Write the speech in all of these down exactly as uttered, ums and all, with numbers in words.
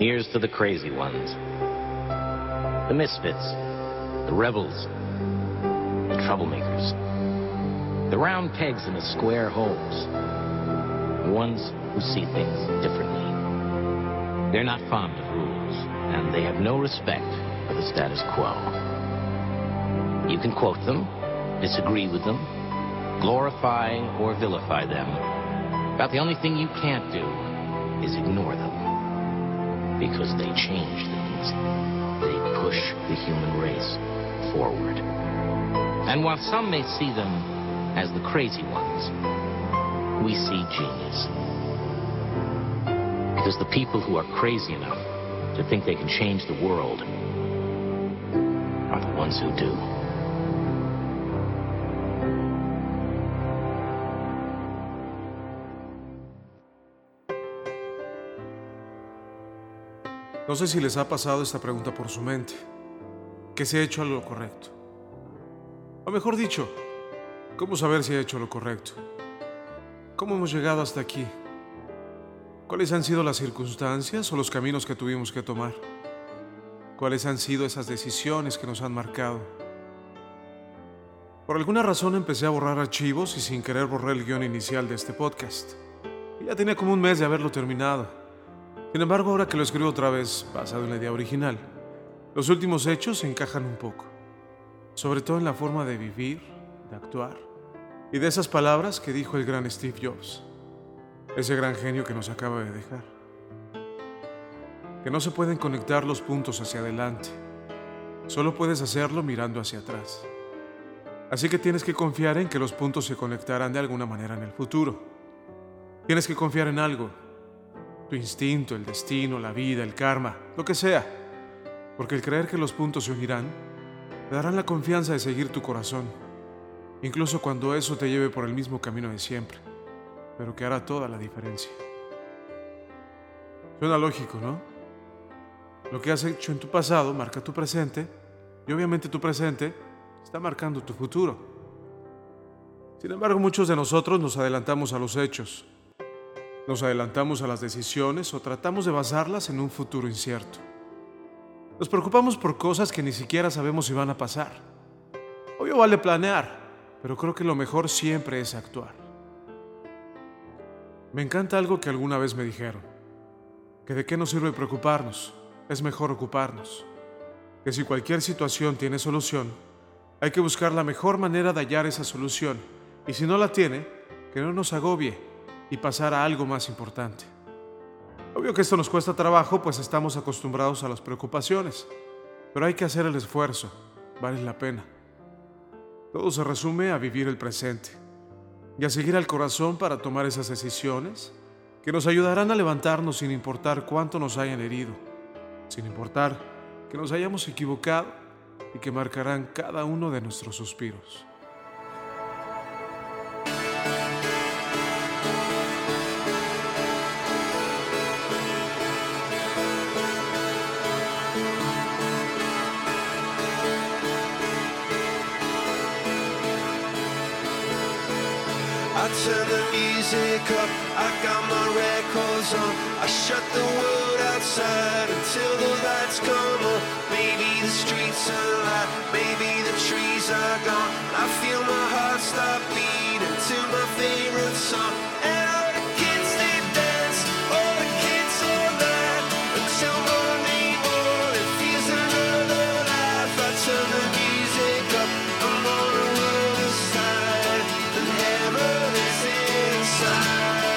Here's to the crazy ones, the misfits, the rebels, the troublemakers, the round pegs in the square holes, the ones who see things differently. They're not fond of rules, and they have no respect for the status quo. You can quote them, disagree with them, glorify or vilify them, but the only thing you can't do is ignore them. Because they change things. They push the human race forward. And while some may see them as the crazy ones, we see genius. Because the people who are crazy enough to think they can change the world are the ones who do. No sé si les ha pasado esta pregunta por su mente. ¿Qué se ha hecho a lo correcto? O mejor dicho, ¿cómo saber si ha hecho lo correcto? ¿Cómo hemos llegado hasta aquí? ¿Cuáles han sido las circunstancias o los caminos que tuvimos que tomar? ¿Cuáles han sido esas decisiones que nos han marcado? Por alguna razón empecé a borrar archivos y sin querer borré el guión inicial de este podcast. Y ya tenía como un mes de haberlo terminado. Sin embargo, ahora que lo escribo otra vez, basado en la idea original, los últimos hechos se encajan un poco, sobre todo en la forma de vivir, de actuar, y de esas palabras que dijo el gran Steve Jobs, ese gran genio que nos acaba de dejar. Que no se pueden conectar los puntos hacia adelante, solo puedes hacerlo mirando hacia atrás. Así que tienes que confiar en que los puntos se conectarán de alguna manera en el futuro. Tienes que confiar en algo. Tu instinto, el destino, la vida, el karma, lo que sea. Porque el creer que los puntos se unirán, te darán la confianza de seguir tu corazón, incluso cuando eso te lleve por el mismo camino de siempre, pero que hará toda la diferencia. Suena lógico, ¿no? Lo que has hecho en tu pasado marca tu presente, y obviamente tu presente está marcando tu futuro. Sin embargo, muchos de nosotros nos adelantamos a los hechos. Nos adelantamos a las decisiones o tratamos de basarlas en un futuro incierto. Nos preocupamos por cosas que ni siquiera sabemos si van a pasar. Obvio vale planear, pero creo que lo mejor siempre es actuar. Me encanta algo que alguna vez me dijeron, que de qué nos sirve preocuparnos, es mejor ocuparnos. Que si cualquier situación tiene solución, hay que buscar la mejor manera de hallar esa solución, y si no la tiene, que no nos agobie y pasar a algo más importante. Obvio que esto nos cuesta trabajo, pues estamos acostumbrados a las preocupaciones, pero hay que hacer el esfuerzo, vale la pena. Todo se resume a vivir el presente y a seguir al corazón para tomar esas decisiones que nos ayudarán a levantarnos sin importar cuánto nos hayan herido, sin importar que nos hayamos equivocado y que marcarán cada uno de nuestros suspiros. I turn the music up, I got my records on. I shut the world outside until the lights come on. Maybe the streets are alive, maybe the trees are gone. I feel my heart stop beating to my favorite song. And all the kids they dance, all the kids all laugh until morning morning feels another life. I turn the music up, I'm on the world aside, and heaven is inside.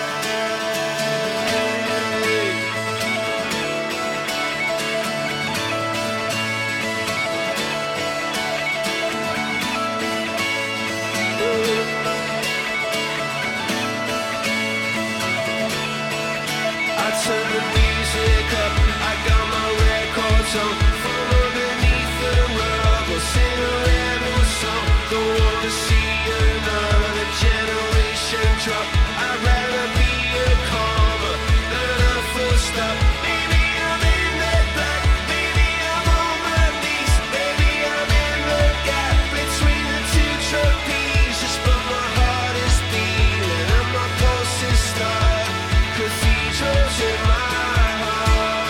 I turn the music up, I got my records on. From underneath the rug, I'll sing a rebel song. Don't wanna see another generation drop. I'd rather be a comma than a full stop. Maybe I'm in the black, maybe I'm on my knees, maybe I'm in the gap between the two trapezes. But my heart is beating and my pulse is starting. Cathedrals in my heart.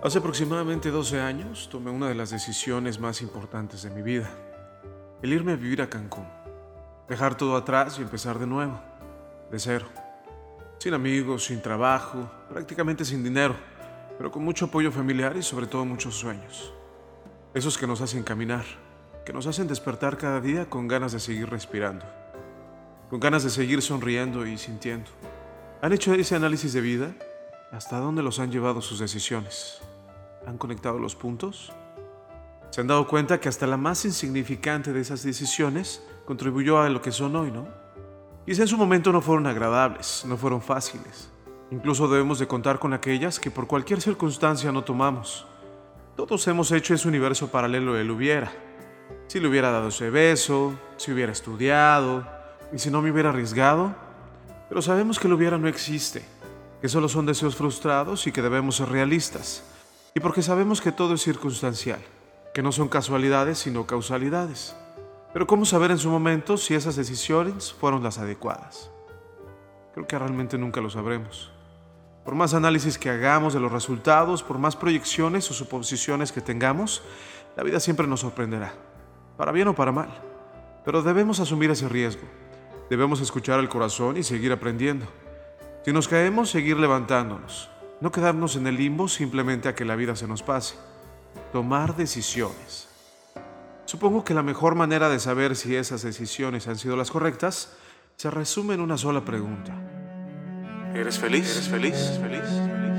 Hace aproximadamente doce años tomé una de las decisiones más importantes de mi vida, el irme a vivir a Cancún, dejar todo atrás y empezar de nuevo, de cero, sin amigos, sin trabajo, prácticamente sin dinero, pero con mucho apoyo familiar y sobre todo muchos sueños, esos que nos hacen caminar, que nos hacen despertar cada día con ganas de seguir respirando, con ganas de seguir sonriendo y sintiendo. ¿Han hecho ese análisis de vida? ¿Hasta dónde los han llevado sus decisiones? ¿Han conectado los puntos? ¿Se han dado cuenta que hasta la más insignificante de esas decisiones contribuyó a lo que son hoy, no? Quizá en su momento no fueron agradables, no fueron fáciles. Incluso debemos de contar con aquellas que por cualquier circunstancia no tomamos. Todos hemos hecho ese universo paralelo del hubiera. Si le hubiera dado ese beso, si hubiera estudiado, y si no me hubiera arriesgado. Pero sabemos que el hubiera no existe, que solo son deseos frustrados y que debemos ser realistas. Y porque sabemos que todo es circunstancial, que no son casualidades sino causalidades. Pero ¿cómo saber en su momento si esas decisiones fueron las adecuadas? Creo que realmente nunca lo sabremos. Por más análisis que hagamos de los resultados, por más proyecciones o suposiciones que tengamos, la vida siempre nos sorprenderá, para bien o para mal. Pero debemos asumir ese riesgo. Debemos escuchar al corazón y seguir aprendiendo. Si nos caemos, seguir levantándonos. No quedarnos en el limbo simplemente a que la vida se nos pase. Tomar decisiones. Supongo que la mejor manera de saber si esas decisiones han sido las correctas se resume en una sola pregunta. ¿Eres feliz? ¿Eres feliz? ¿Eres feliz? ¿Feliz?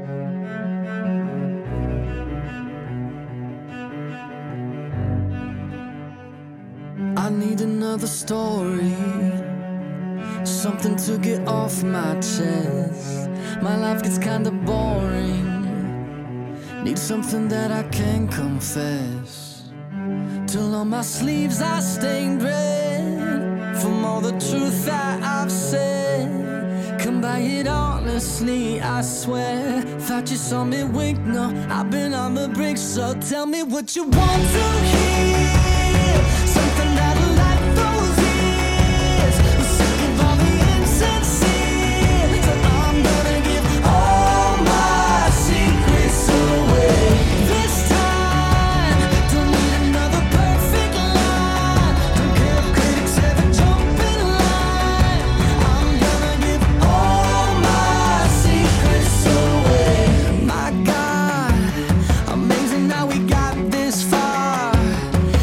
I need another story, something to get off my chest. My life gets kinda boring, need something that I can confess. Till on my sleeves I stained red from all the truth that I've said. Come by it honestly, I swear. Thought you saw me wink, no, I've been on the brink. So tell me what you want to hear, something that'll light those ears. I'm sick of all the insincere, so I'm gonna give all my secrets away. This time, don't need another perfect line. Don't care if critics ever jump in line. I'm gonna give all my secrets away. My God, amazing how we got this far.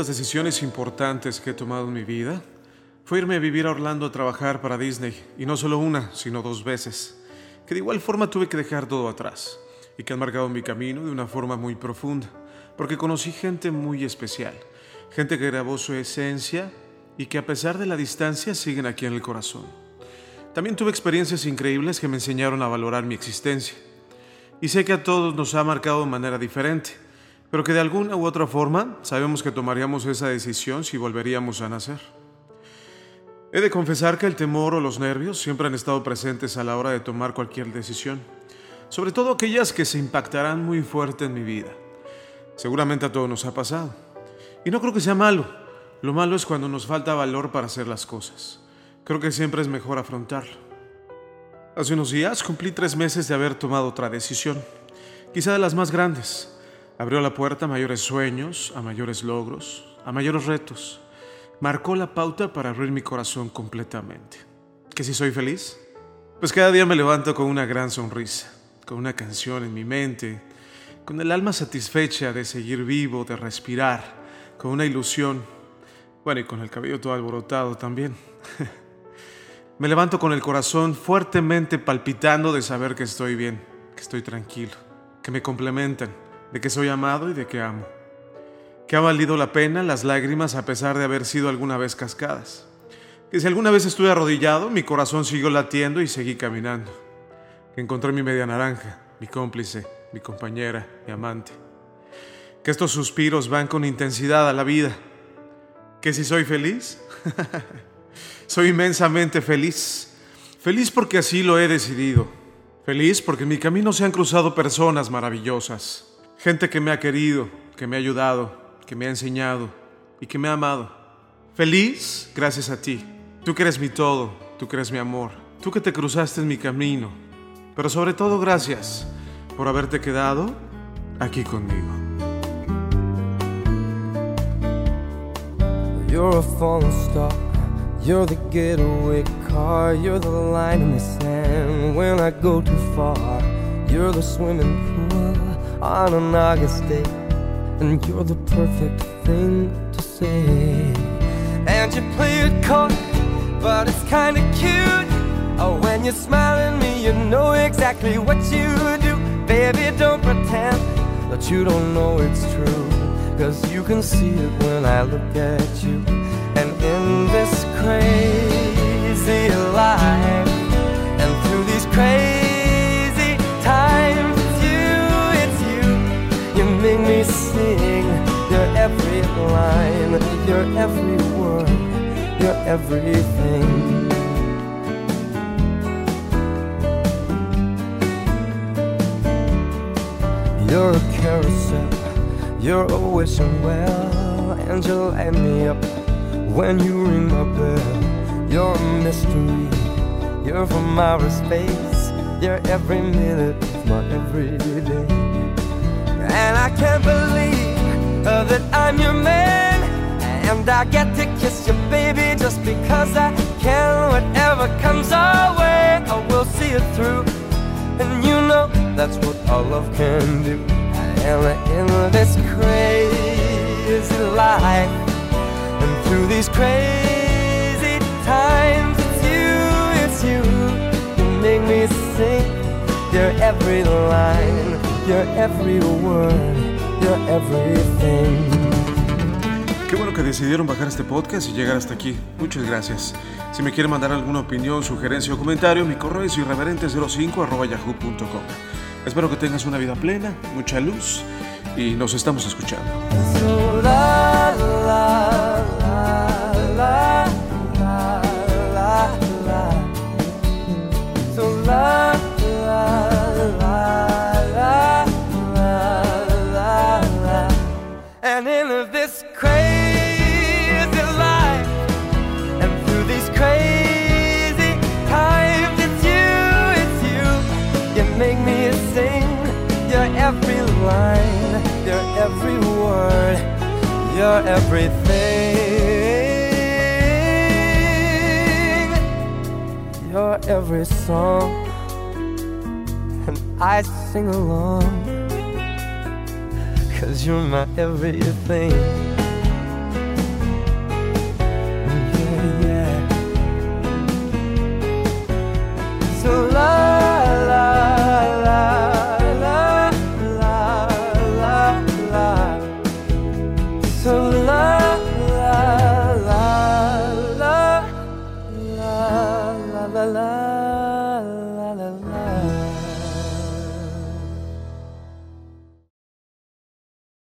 las decisiones importantes que he tomado en mi vida fue irme a vivir a Orlando a trabajar para Disney, y no solo una, sino dos veces, que de igual forma tuve que dejar todo atrás y que han marcado mi camino de una forma muy profunda, porque conocí gente muy especial, gente que grabó su esencia y que a pesar de la distancia siguen aquí en el corazón. También tuve experiencias increíbles que me enseñaron a valorar mi existencia. Y sé que a todos nos ha marcado de manera diferente, pero que de alguna u otra forma sabemos que tomaríamos esa decisión si volveríamos a nacer. He de confesar que el temor o los nervios siempre han estado presentes a la hora de tomar cualquier decisión, sobre todo aquellas que se impactarán muy fuerte en mi vida. Seguramente a todos nos ha pasado. Y no creo que sea malo. Lo malo es cuando nos falta valor para hacer las cosas. Creo que siempre es mejor afrontarlo. Hace unos días cumplí tres meses de haber tomado otra decisión, quizá de las más grandes. Abrió la puerta a mayores sueños, a mayores logros, a mayores retos. Marcó la pauta para abrir mi corazón completamente. ¿Que si soy feliz? Pues cada día me levanto con una gran sonrisa, con una canción en mi mente, con el alma satisfecha de seguir vivo, de respirar, con una ilusión, bueno, y con el cabello todo alborotado también. Me levanto con el corazón fuertemente palpitando de saber que estoy bien, que estoy tranquilo, que me complementan, de que soy amado y de que amo. Que ha valido la pena las lágrimas a pesar de haber sido alguna vez cascadas. Que si alguna vez estuve arrodillado, mi corazón siguió latiendo y seguí caminando. Que encontré mi media naranja, mi cómplice, mi compañera, mi amante. Que estos suspiros van con intensidad a la vida. Que si soy feliz... Soy inmensamente feliz. Feliz porque así lo he decidido. Feliz porque en mi camino se han cruzado personas maravillosas. Gente que me ha querido, que me ha ayudado, que me ha enseñado y que me ha amado. Feliz gracias a ti. Tú que eres mi todo, tú que eres mi amor. Tú que te cruzaste en mi camino. Pero sobre todo gracias por haberte quedado aquí conmigo. You're a falling star. You're the getaway car, you're the line in the sand when I go too far. You're the swimming pool on an August day, and you're the perfect thing to say. And you play it cold, but it's kinda cute. Oh, when you smile at me, you know exactly what you do. Baby, don't pretend that you don't know it's true, 'cause you can see it when I look at you. And in this crazy life, and through these crazy times, it's you, it's you. You make me sing your every line, your every word, your everything. You're a carousel, you're a wishing well, and you light me up when you ring my bell. You're a mystery, you're from outer space, you're every minute of my everyday. And I can't believe uh, that I'm your man, and I get to kiss you, baby, just because I can. Whatever comes our way, I will see it through, and you know that's what our love can do. And in this crazy life, and through these crazy times, it's you, it's you. You make me sing your every line, your every word, your everything. Qué bueno que decidieron bajar este podcast y llegar hasta aquí. Muchas gracias. Si me quieren mandar alguna opinión, sugerencia o comentario, mi correo es irreverente cero cinco arroba yahoo punto com. Espero que tengas una vida plena, mucha luz, y nos estamos escuchando. So la, la, la, la, la, la, la. So la, la, la, la, la, la, la. And in this crazy life, and through these crazy times, it's you, it's you. You make me sing your every line, your every word, your everything, your every song, and I sing along, 'cause you're my everything.